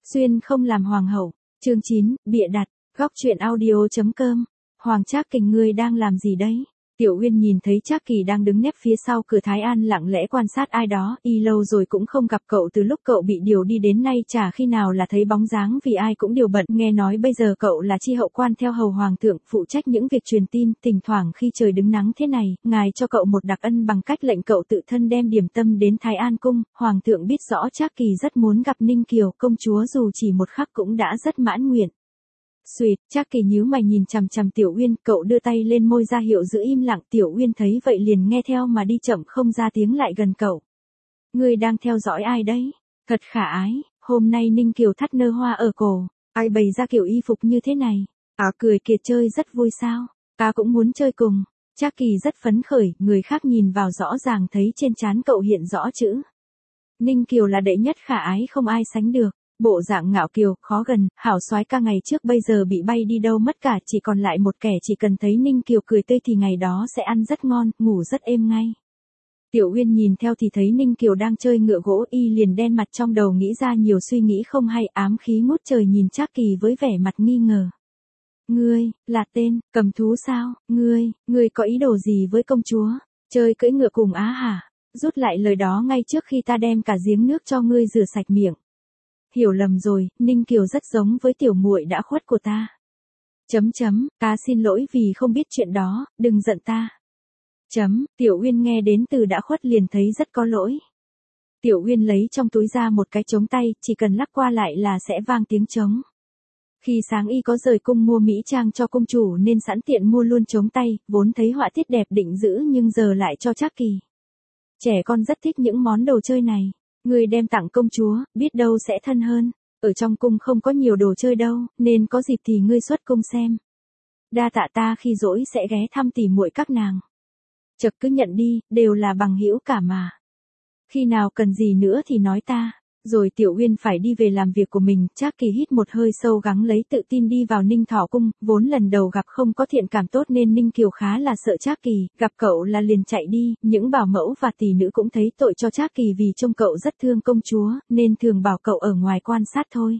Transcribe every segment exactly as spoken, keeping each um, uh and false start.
Xuyên không làm hoàng hậu. Chương chín, bịa đặt. Góc truyện audio chấm com. Hoàng Trác Kình, ngươi đang làm gì đấy? Tiểu Uyên nhìn thấy Trác Kỳ đang đứng nép phía sau cửa Thái An lặng lẽ quan sát ai đó, y lâu rồi cũng không gặp cậu, từ lúc cậu bị điều đi đến nay chả khi nào là thấy bóng dáng, vì ai cũng đều bận. Nghe nói bây giờ cậu là chi hậu quan theo hầu hoàng thượng, phụ trách những việc truyền tin, thỉnh thoảng khi trời đứng nắng thế này, ngài cho cậu một đặc ân bằng cách lệnh cậu tự thân đem điểm tâm đến Thái An cung. Hoàng thượng biết rõ Trác Kỳ rất muốn gặp Ninh Kiều công chúa, dù chỉ một khắc cũng đã rất mãn nguyện. Xuyệt, Trác Kỳ nhíu mày nhìn chằm chằm Tiểu Uyên, cậu đưa tay lên môi ra hiệu giữ im lặng, Tiểu Uyên thấy vậy liền nghe theo mà đi chậm không ra tiếng lại gần cậu. Ngươi đang theo dõi ai đấy? Thật khả ái, hôm nay Ninh Kiều thắt nơ hoa ở cổ, ai bày ra kiểu y phục như thế này? À, cười kiệt chơi rất vui sao? Ta cũng muốn chơi cùng. Trác Kỳ rất phấn khởi, người khác nhìn vào rõ ràng thấy trên trán cậu hiện rõ chữ. Ninh Kiều là đệ nhất khả ái không ai sánh được. Bộ dạng ngạo kiều, khó gần, hảo soái ca ngày trước bây giờ bị bay đi đâu mất cả, chỉ còn lại một kẻ chỉ cần thấy Ninh Kiều cười tươi thì ngày đó sẽ ăn rất ngon, ngủ rất êm ngay. Tiểu Uyên nhìn theo thì thấy Ninh Kiều đang chơi ngựa gỗ, y liền đen mặt, trong đầu nghĩ ra nhiều suy nghĩ không hay, ám khí ngút trời nhìn Trác Kỳ với vẻ mặt nghi ngờ. Ngươi, là tên, cầm thú sao? Ngươi, ngươi có ý đồ gì với công chúa? Chơi cưỡi ngựa cùng á hả? Rút lại lời đó ngay trước khi ta đem cả giếng nước cho ngươi rửa sạch miệng. Hiểu lầm rồi, Ninh Kiều rất giống với tiểu muội đã khuất của ta. Chấm chấm, ta xin lỗi vì không biết chuyện đó, đừng giận ta. Chấm, Tiểu Uyên nghe đến từ đã khuất liền thấy rất có lỗi. Tiểu Uyên lấy trong túi ra một cái trống tay, chỉ cần lắc qua lại là sẽ vang tiếng trống. Khi sáng y có rời cung mua mỹ trang cho công chủ nên sẵn tiện mua luôn trống tay, vốn thấy họa tiết đẹp định giữ nhưng giờ lại cho Trác Kỳ. Trẻ con rất thích những món đồ chơi này. Người đem tặng công chúa, biết đâu sẽ thân hơn. Ở trong cung không có nhiều đồ chơi đâu, nên có dịp thì ngươi xuất cung xem. Đa tạ, ta khi rỗi sẽ ghé thăm tỉ muội các nàng. Chật, cứ nhận đi, đều là bằng hữu cả mà. Khi nào cần gì nữa thì nói ta. Rồi Tiểu Uyên phải đi về làm việc của mình. Trác Kỳ hít một hơi sâu, gắng lấy tự tin đi vào Ninh Thỏ cung, vốn lần đầu gặp không có thiện cảm tốt nên Ninh Kiều khá là sợ Trác Kỳ, gặp cậu là liền chạy đi, những bảo mẫu và tỷ nữ cũng thấy tội cho Trác Kỳ vì trông cậu rất thương công chúa, nên thường bảo cậu ở ngoài quan sát thôi.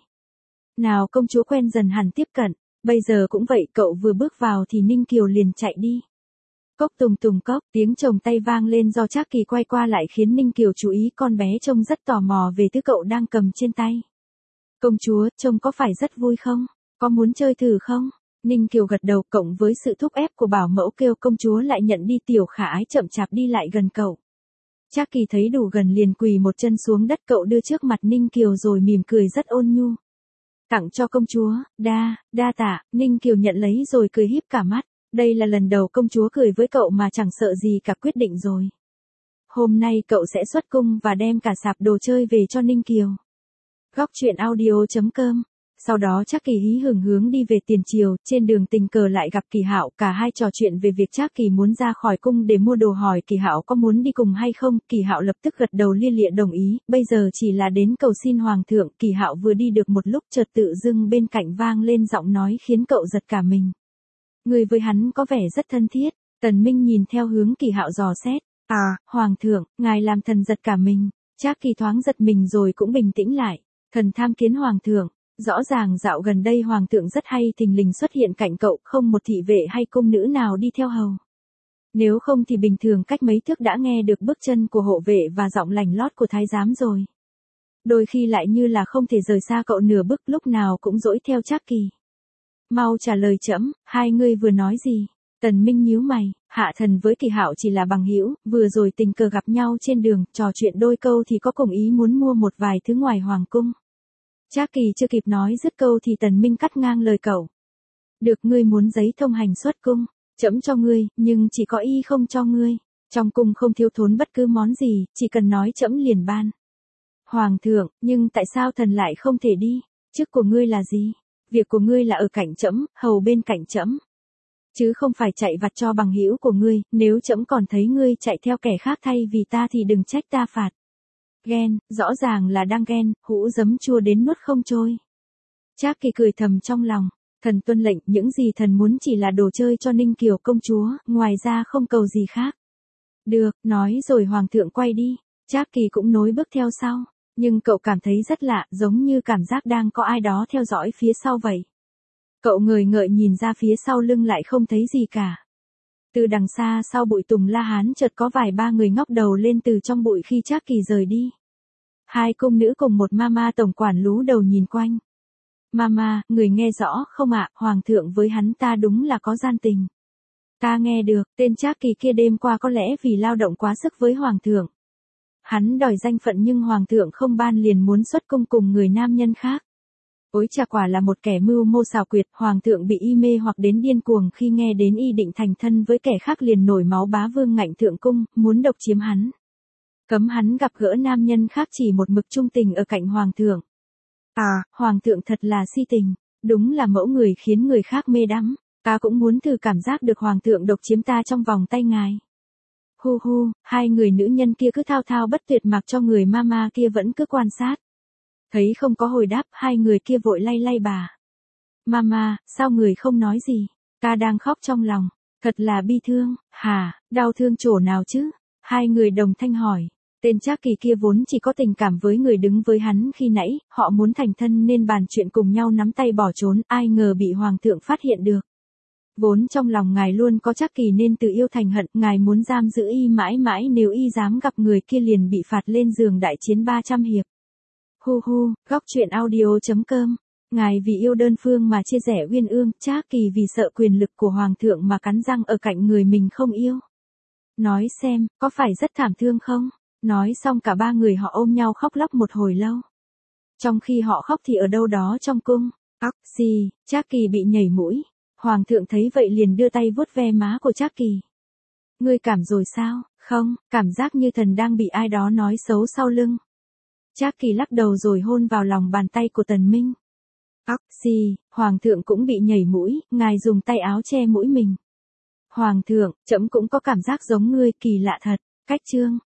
Nào công chúa quen dần hẳn tiếp cận, bây giờ cũng vậy, cậu vừa bước vào thì Ninh Kiều liền chạy đi. Cốc tùng tùng cốc, tiếng chồng tay vang lên do Trác Kỳ quay qua lại khiến Ninh Kiều chú ý, con bé trông rất tò mò về thứ cậu đang cầm trên tay. Công chúa, trông có phải rất vui không? Có muốn chơi thử không? Ninh Kiều gật đầu, cộng với sự thúc ép của bảo mẫu kêu công chúa lại nhận đi. Tiểu khả ái chậm chạp đi lại gần cậu. Trác Kỳ thấy đủ gần liền quỳ một chân xuống đất, cậu đưa trước mặt Ninh Kiều rồi mỉm cười rất ôn nhu. Tặng cho công chúa, đa, đa tạ. Ninh Kiều nhận lấy rồi cười híp cả mắt. Đây là lần đầu công chúa cười với cậu mà chẳng sợ gì cả, quyết định rồi. Hôm nay cậu sẽ xuất cung và đem cả sạp đồ chơi về cho Ninh Kiều. Góc truyện audio chấm com. Sau đó Trác Kỳ hí hửng hướng đi về tiền triều, trên đường tình cờ lại gặp Kỳ Hạo, cả hai trò chuyện về việc Trác Kỳ muốn ra khỏi cung để mua đồ, hỏi Kỳ Hạo có muốn đi cùng hay không. Kỳ Hạo lập tức gật đầu lia lịa đồng ý, bây giờ chỉ là đến cầu xin hoàng thượng. Kỳ Hạo vừa đi được một lúc chợt tự dưng bên cạnh vang lên giọng nói khiến cậu giật cả mình. Người với hắn có vẻ rất thân thiết. Tần Minh nhìn theo hướng Kỳ Hạo dò xét. À, hoàng thượng, ngài làm thần giật cả mình. Trác Kỳ thoáng giật mình rồi cũng bình tĩnh lại. Thần tham kiến hoàng thượng. Rõ ràng dạo gần đây hoàng thượng rất hay thình lình xuất hiện cạnh cậu, không một thị vệ hay cung nữ nào đi theo hầu. Nếu không thì bình thường cách mấy thước đã nghe được bước chân của hộ vệ và giọng lành lót của thái giám rồi. Đôi khi lại như là không thể rời xa cậu nửa bước, lúc nào cũng dõi theo Trác Kỳ. Mau trả lời trẫm, hai ngươi vừa nói gì? Tần Minh nhíu mày, hạ thần với Kỳ Hạo chỉ là bằng hữu, vừa rồi tình cờ gặp nhau trên đường, trò chuyện đôi câu thì có cùng ý muốn mua một vài thứ ngoài hoàng cung. Trác Kỳ chưa kịp nói dứt câu thì Tần Minh cắt ngang lời cậu. Được, ngươi muốn giấy thông hành xuất cung, trẫm cho ngươi, nhưng chỉ có y không cho ngươi. Trong cung không thiếu thốn bất cứ món gì, chỉ cần nói trẫm liền ban. Hoàng thượng, nhưng tại sao thần lại không thể đi? Chức của ngươi là gì? Việc của ngươi là ở cạnh trẫm, hầu bên cạnh trẫm, chứ không phải chạy vặt cho bằng hữu của ngươi. Nếu trẫm còn thấy ngươi chạy theo kẻ khác thay vì ta thì đừng trách ta phạt. Ghen, rõ ràng là đang ghen, hũ giấm chua đến nuốt không trôi. Trác Kỳ cười thầm trong lòng, thần tuân lệnh, những gì thần muốn chỉ là đồ chơi cho Ninh Kiều công chúa, ngoài ra không cầu gì khác. Được, nói rồi hoàng thượng quay đi, Trác Kỳ cũng nối bước theo sau. Nhưng cậu cảm thấy rất lạ, giống như cảm giác đang có ai đó theo dõi phía sau vậy. Cậu ngời ngợi nhìn ra phía sau lưng lại không thấy gì cả. Từ đằng xa sau bụi tùng La Hán chợt có vài ba người ngóc đầu lên từ trong bụi khi Trác Kỳ rời đi. Hai cung nữ cùng một mama tổng quản lú đầu nhìn quanh. Mama, người nghe rõ không ạ, hoàng thượng với hắn ta đúng là có gian tình. Ta nghe được, tên Trác Kỳ kia đêm qua có lẽ vì lao động quá sức với hoàng thượng. Hắn đòi danh phận nhưng hoàng thượng không ban liền muốn xuất cung cùng người nam nhân khác. Ôi chà, quả là một kẻ mưu mô xảo quyệt, hoàng thượng bị y mê hoặc đến điên cuồng khi nghe đến y định thành thân với kẻ khác liền nổi máu bá vương ngạnh thượng cung, muốn độc chiếm hắn. Cấm hắn gặp gỡ nam nhân khác, chỉ một mực trung tình ở cạnh hoàng thượng. À, hoàng thượng thật là si tình, đúng là mẫu người khiến người khác mê đắm, ta cũng muốn thử cảm giác được hoàng thượng độc chiếm ta trong vòng tay ngài. Hu hu, hai người nữ nhân kia cứ thao thao bất tuyệt mặc cho người mama kia vẫn cứ quan sát. Thấy không có hồi đáp, hai người kia vội lay lay bà. Mama, sao người không nói gì? Ta đang khóc trong lòng, thật là bi thương. Hả, đau thương chỗ nào chứ? Hai người đồng thanh hỏi. Tên Trác Kỳ kia vốn chỉ có tình cảm với người đứng với hắn khi nãy, họ muốn thành thân nên bàn chuyện cùng nhau nắm tay bỏ trốn, ai ngờ bị hoàng thượng phát hiện được. Vốn trong lòng ngài luôn có Trác Kỳ nên từ yêu thành hận, ngài muốn giam giữ y mãi mãi, nếu y dám gặp người kia liền bị phạt lên giường đại chiến ba trăm hiệp. Hu hu, góc truyện audio chấm com. Ngài vì yêu đơn phương mà chia rẽ uyên ương, Trác Kỳ vì sợ quyền lực của hoàng thượng mà cắn răng ở cạnh người mình không yêu. Nói xem, có phải rất thảm thương không? Nói xong cả ba người họ ôm nhau khóc lóc một hồi lâu. Trong khi họ khóc thì ở đâu đó trong cung, óc xì, Trác Kỳ bị nhảy mũi. Hoàng thượng thấy vậy liền đưa tay vuốt ve má của Trác Kỳ. Ngươi cảm rồi sao? Không, cảm giác như thần đang bị ai đó nói xấu sau lưng. Trác Kỳ lắc đầu rồi hôn vào lòng bàn tay của Tần Minh. Óc xì, hoàng thượng cũng bị nhảy mũi, ngài dùng tay áo che mũi mình. Hoàng thượng, trẫm cũng có cảm giác giống ngươi, kỳ lạ thật. Cách chương